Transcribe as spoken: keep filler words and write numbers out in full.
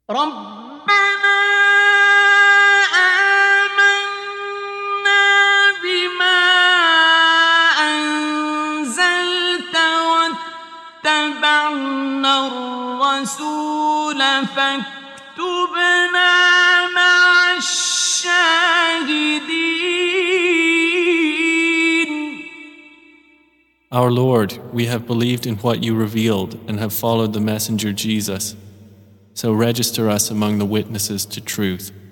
ربنا آمنا بما أنزلت واتبعنا الرسول فاكتبنا مع الشاهدين. Our Lord, we have believed in what you revealed and have followed the messenger Jesus. So register us among the witnesses to truth.